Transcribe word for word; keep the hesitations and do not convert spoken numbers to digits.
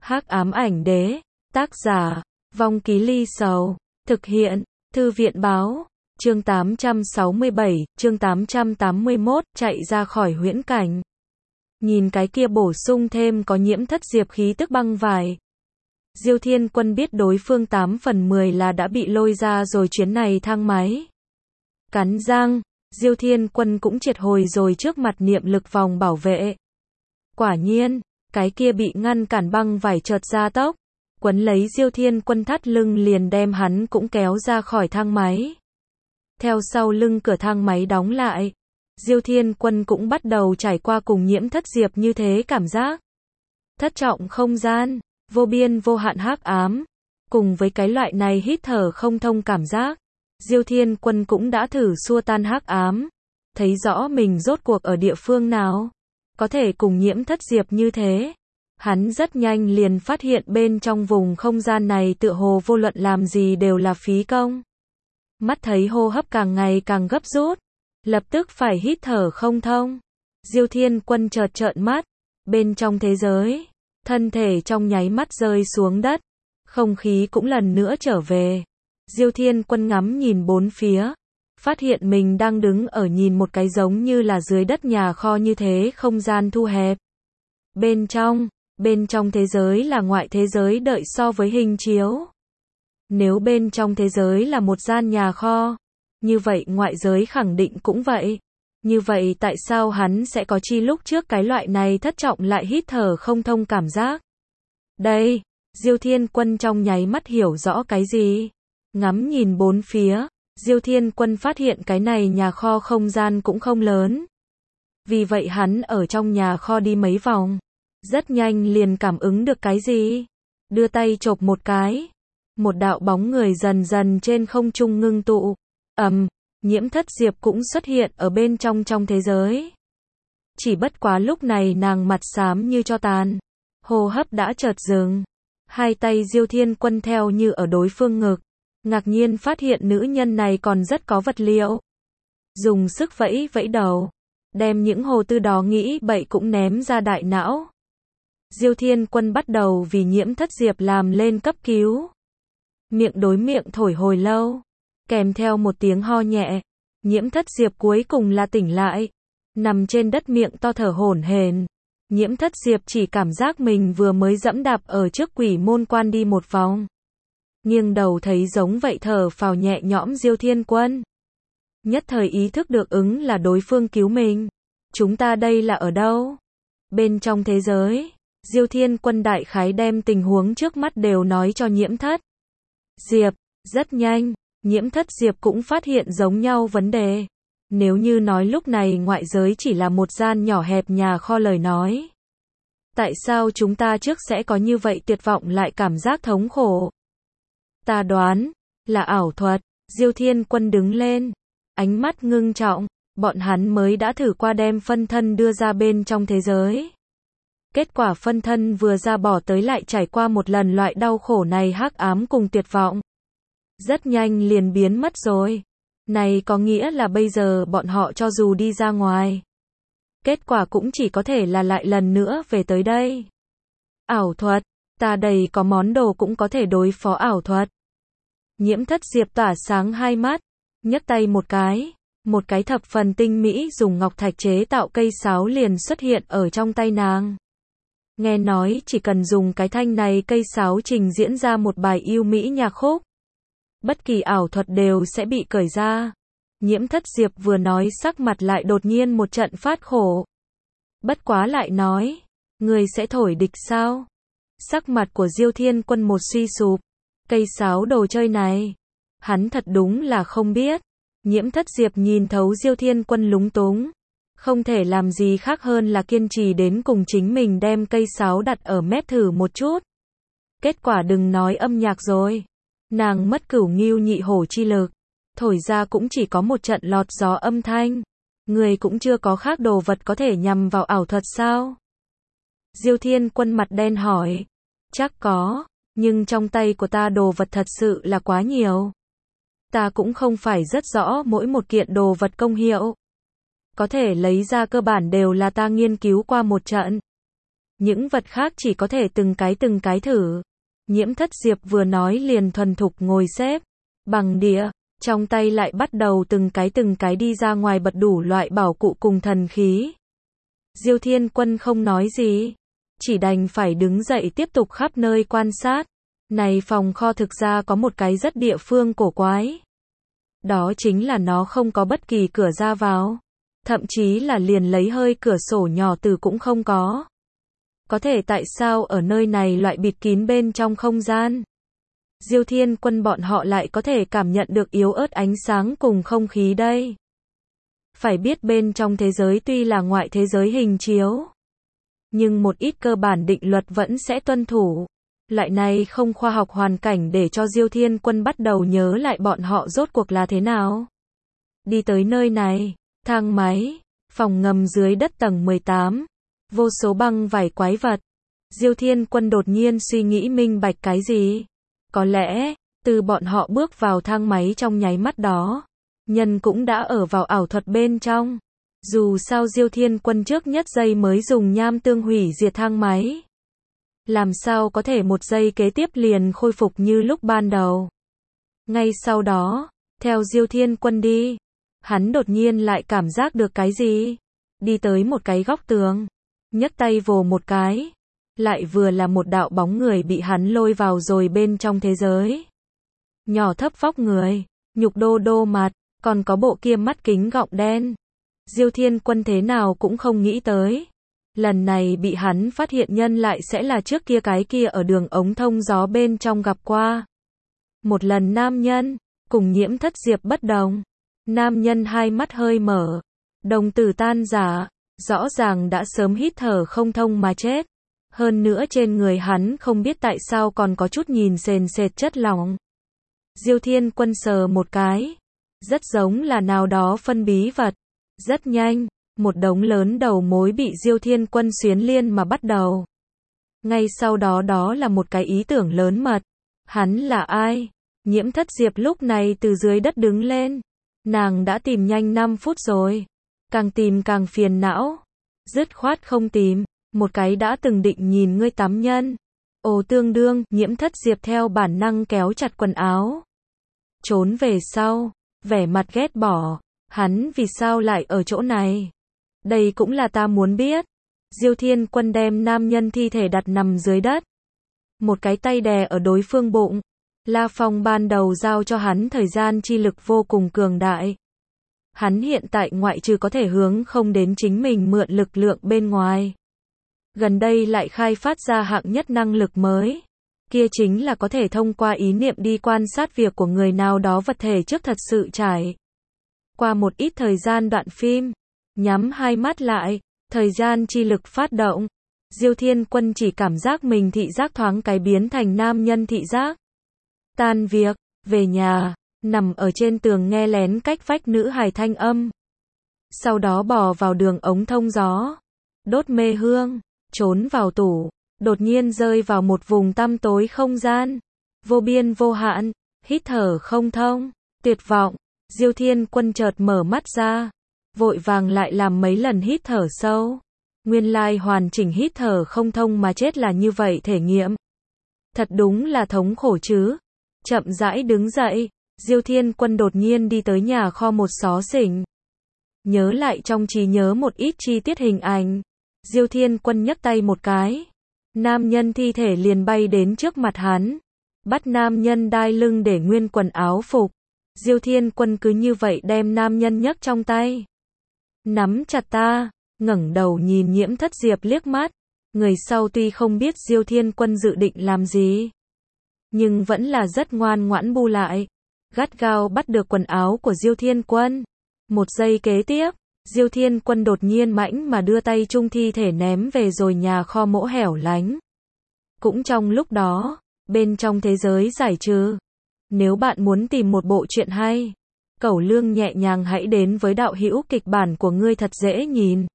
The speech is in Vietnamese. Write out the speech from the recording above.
Hắc ám ảnh đế, tác giả, Vong Ký Ly Sầu, thực hiện, Thư viện báo, chương tám trăm sáu mươi bảy, chương tám trăm tám mươi mốt, chạy ra khỏi huyễn cảnh. Nhìn cái kia bổ sung thêm có nhiễm thất diệp khí tức băng vải. Diêu Thiên Quân biết đối phương tám phần mười là đã bị lôi ra rồi chuyến này thang máy. Cắn răng, Diêu Thiên Quân cũng triệt hồi rồi trước mặt niệm lực vòng bảo vệ. Quả nhiên, cái kia bị ngăn cản băng vải chợt ra tốc, quấn lấy Diêu Thiên Quân thắt lưng liền đem hắn cũng kéo ra khỏi thang máy. Theo sau lưng cửa thang máy đóng lại, Diêu Thiên Quân cũng bắt đầu trải qua cùng nhiễm thất diệp như thế cảm giác. Thất trọng không gian, vô biên vô hạn hắc ám, cùng với cái loại này hít thở không thông cảm giác, Diêu Thiên Quân cũng đã thử xua tan hắc ám, thấy rõ mình rốt cuộc ở địa phương nào, có thể cùng nhiễm thất diệp như thế. Hắn rất nhanh liền phát hiện bên trong vùng không gian này tựa hồ vô luận làm gì đều là phí công. Mắt thấy hô hấp càng ngày càng gấp rút, lập tức phải hít thở không thông. Diêu Thiên Quân chợt trợn mắt, bên trong thế giới, thân thể trong nháy mắt rơi xuống đất, không khí cũng lần nữa trở về. Diêu Thiên Quân ngắm nhìn bốn phía, phát hiện mình đang đứng ở nhìn một cái giống như là dưới đất nhà kho như thế không gian thu hẹp. Bên trong, bên trong thế giới là ngoại thế giới đợi so với hình chiếu. Nếu bên trong thế giới là một gian nhà kho, như vậy ngoại giới khẳng định cũng vậy. Như vậy tại sao hắn sẽ có chi lúc trước cái loại này thất trọng lại hít thở không thông cảm giác? Đây, Diêu Thiên Quân trong nháy mắt hiểu rõ cái gì. Ngắm nhìn bốn phía, Diêu Thiên Quân phát hiện cái này nhà kho không gian cũng không lớn. Vì vậy hắn ở trong nhà kho đi mấy vòng, rất nhanh liền cảm ứng được cái gì. Đưa tay chộp một cái, một đạo bóng người dần dần trên không trung ngưng tụ. Ầm, nhiễm thất diệp cũng xuất hiện ở bên trong trong thế giới. Chỉ bất quá lúc này nàng mặt xám như tro tàn, hô hấp đã chợt dừng. Hai tay Diêu Thiên Quân theo như ở đối phương ngực, ngạc nhiên phát hiện nữ nhân này còn rất có vật liệu. Dùng sức vẫy vẫy đầu, đem những hồ tư đó nghĩ bậy cũng ném ra đại não. Diêu Thiên Quân bắt đầu vì nhiễm thất diệp làm lên cấp cứu. Miệng đối miệng thổi hồi lâu, kèm theo một tiếng ho nhẹ, nhiễm thất diệp cuối cùng là tỉnh lại, nằm trên đất miệng to thở hổn hển. Nhiễm thất diệp chỉ cảm giác mình vừa mới dẫm đạp ở trước quỷ môn quan đi một vòng. Nghiêng đầu thấy giống vậy thở phào nhẹ nhõm Diêu Thiên Quân. Nhất thời ý thức được ứng là đối phương cứu mình. Chúng ta đây là ở đâu? Bên trong thế giới, Diêu Thiên Quân đại khái đem tình huống trước mắt đều nói cho nhiễm thất diệp. Rất nhanh, nhiễm thất diệp cũng phát hiện giống nhau vấn đề. Nếu như nói lúc này ngoại giới chỉ là một gian nhỏ hẹp nhà kho lời nói, tại sao chúng ta trước sẽ có như vậy tuyệt vọng lại cảm giác thống khổ? Ta đoán, là ảo thuật. Diêu Thiên Quân đứng lên, ánh mắt ngưng trọng, bọn hắn mới đã thử qua đem phân thân đưa ra bên trong thế giới. Kết quả phân thân vừa ra bỏ tới lại trải qua một lần loại đau khổ này hắc ám cùng tuyệt vọng. Rất nhanh liền biến mất rồi. Này có nghĩa là bây giờ bọn họ cho dù đi ra ngoài, kết quả cũng chỉ có thể là lại lần nữa về tới đây. Ảo thuật, ta đầy có món đồ cũng có thể đối phó ảo thuật. Nhiễm thất diệp tỏa sáng hai mắt, nhấc tay một cái, một cái thập phần tinh mỹ dùng ngọc thạch chế tạo cây sáo liền xuất hiện ở trong tay nàng. Nghe nói chỉ cần dùng cái thanh này cây sáo trình diễn ra một bài yêu mỹ nhạc khúc, bất kỳ ảo thuật đều sẽ bị cởi ra. Nhiễm thất diệp vừa nói sắc mặt lại đột nhiên một trận phát khổ. Bất quá lại nói, người sẽ thổi địch sao? Sắc mặt của Diêu Thiên Quân một suy sụp. Cây sáo đồ chơi này, hắn thật đúng là không biết. Nhiễm thất diệp nhìn thấu Diêu Thiên Quân lúng túng, không thể làm gì khác hơn là kiên trì đến cùng chính mình đem cây sáo đặt ở mép thử một chút. Kết quả đừng nói âm nhạc rồi, nàng mất cửu ngưu nhị hổ chi lực, thổi ra cũng chỉ có một trận lọt gió âm thanh. Người cũng chưa có khác đồ vật có thể nhằm vào ảo thuật sao? Diêu Thiên Quân mặt đen hỏi. Chắc có, nhưng trong tay của ta đồ vật thật sự là quá nhiều. Ta cũng không phải rất rõ mỗi một kiện đồ vật công hiệu. Có thể lấy ra cơ bản đều là ta nghiên cứu qua một trận. những vật khác chỉ có thể từng cái từng cái thử. Nhiễm Thất Diệp vừa nói liền thuần thục ngồi xếp bằng địa, trong tay lại bắt đầu từng cái từng cái đi ra ngoài bật đủ loại bảo cụ cùng thần khí. Diêu Thiên Quân không nói gì, chỉ đành phải đứng dậy tiếp tục khắp nơi quan sát. Này phòng kho thực ra có một cái rất địa phương cổ quái. Đó chính là nó không có bất kỳ cửa ra vào. Thậm chí là liền lấy hơi cửa sổ nhỏ từ cũng không có. Có thể tại sao ở nơi này loại bịt kín bên trong không gian? Diêu Thiên Quân bọn họ lại có thể cảm nhận được yếu ớt ánh sáng cùng không khí đây. Phải biết bên trong thế giới tuy là ngoại thế giới hình chiếu, nhưng một ít cơ bản định luật vẫn sẽ tuân thủ. Loại này không khoa học hoàn cảnh để cho Diêu Thiên Quân bắt đầu nhớ lại bọn họ rốt cuộc là thế nào. Đi tới nơi này, thang máy, phòng ngầm dưới đất tầng mười tám, vô số băng vải quái vật. Diêu Thiên Quân đột nhiên suy nghĩ minh bạch cái gì. Có lẽ, từ bọn họ bước vào thang máy trong nháy mắt đó, nhân cũng đã ở vào ảo thuật bên trong. Dù sao Diêu Thiên Quân trước nhất giây mới dùng nham tương hủy diệt thang máy. Làm sao có thể một giây kế tiếp liền khôi phục như lúc ban đầu. Ngay sau đó, theo Diêu Thiên Quân đi, hắn đột nhiên lại cảm giác được cái gì. Đi tới một cái góc tường, nhấc tay vồ một cái. Lại vừa là một đạo bóng người bị hắn lôi vào rồi bên trong thế giới. Nhỏ thấp vóc người, nhục đô đô mặt, còn có bộ kia mắt kính gọng đen. Diêu Thiên Quân thế nào cũng không nghĩ tới. Lần này bị hắn phát hiện nhân lại sẽ là trước kia cái kia ở đường ống thông gió bên trong gặp qua. Một lần nam nhân, cùng Nhiễm Thất Diệp bất đồng. Nam nhân hai mắt hơi mở, đồng tử tan rã, rõ ràng đã sớm hít thở không thông mà chết. Hơn nữa trên người hắn không biết tại sao còn có chút nhìn sền sệt chất lỏng. Diêu Thiên Quân sờ một cái, rất giống là nào đó phân bí vật. Rất nhanh, một đống lớn đầu mối bị Diêu Thiên Quân xuyến liên mà bắt đầu. Ngay sau đó đó là một cái ý tưởng lớn mật. Hắn là ai? Nhiễm Thất Diệp lúc này từ dưới đất đứng lên. Nàng đã tìm nhanh năm phút rồi. Càng tìm càng phiền não. Dứt khoát không tìm. Một cái đã từng định nhìn ngươi tắm nhân. Ồ tương đương, Nhiễm Thất Diệp theo bản năng kéo chặt quần áo. Trốn về sau, vẻ mặt ghét bỏ. Hắn vì sao lại ở chỗ này? Đây cũng là ta muốn biết. Diêu Thiên Quân đem nam nhân thi thể đặt nằm dưới đất. Một cái tay đè ở đối phương bụng. La Phong ban đầu giao cho hắn thời gian chi lực vô cùng cường đại. Hắn hiện tại ngoại trừ có thể hướng không đến chính mình mượn lực lượng bên ngoài. Gần đây lại khai phát ra hạng nhất năng lực mới. Kia chính là có thể thông qua ý niệm đi quan sát việc của người nào đó vật thể trước thật sự trải. Qua một ít thời gian đoạn phim, nhắm hai mắt lại, thời gian chi lực phát động. Diêu Thiên Quân chỉ cảm giác mình thị giác thoáng cái biến thành nam nhân thị giác. Tan việc, về nhà, nằm ở trên tường nghe lén cách vách nữ hài thanh âm. Sau đó bò vào đường ống thông gió, đốt mê hương, trốn vào tủ, đột nhiên rơi vào một vùng tăm tối không gian, vô biên vô hạn, hít thở không thông, tuyệt vọng. Diêu Thiên Quân chợt mở mắt ra, vội vàng lại làm mấy lần hít thở sâu. Nguyên lai hoàn chỉnh hít thở không thông mà chết là như vậy thể nghiệm. Thật đúng là thống khổ chứ. Chậm rãi đứng dậy, Diêu Thiên Quân đột nhiên đi tới nhà kho một xó xỉnh. Nhớ lại trong trí nhớ một ít chi tiết hình ảnh. Diêu Thiên Quân nhấc tay một cái. Nam nhân thi thể liền bay đến trước mặt hắn. Bắt nam nhân đai lưng để nguyên quần áo phục. Diêu Thiên Quân cứ như vậy đem nam nhân nhấc trong tay. Nắm chặt ta, ngẩng đầu nhìn Nhiễm Thất Diệp liếc mắt. Người sau tuy không biết Diêu Thiên Quân dự định làm gì, nhưng vẫn là rất ngoan ngoãn bu lại. Gắt gao bắt được quần áo của Diêu Thiên Quân. Một giây kế tiếp, Diêu Thiên Quân đột nhiên mãnh mà đưa tay chung thi thể ném về rồi nhà kho mỗ hẻo lánh. Cũng trong lúc đó, bên trong thế giới giải trừ, nếu bạn muốn tìm một bộ truyện hay, Cẩu Lương nhẹ nhàng hãy đến với đạo hữu kịch bản của ngươi thật dễ nhìn.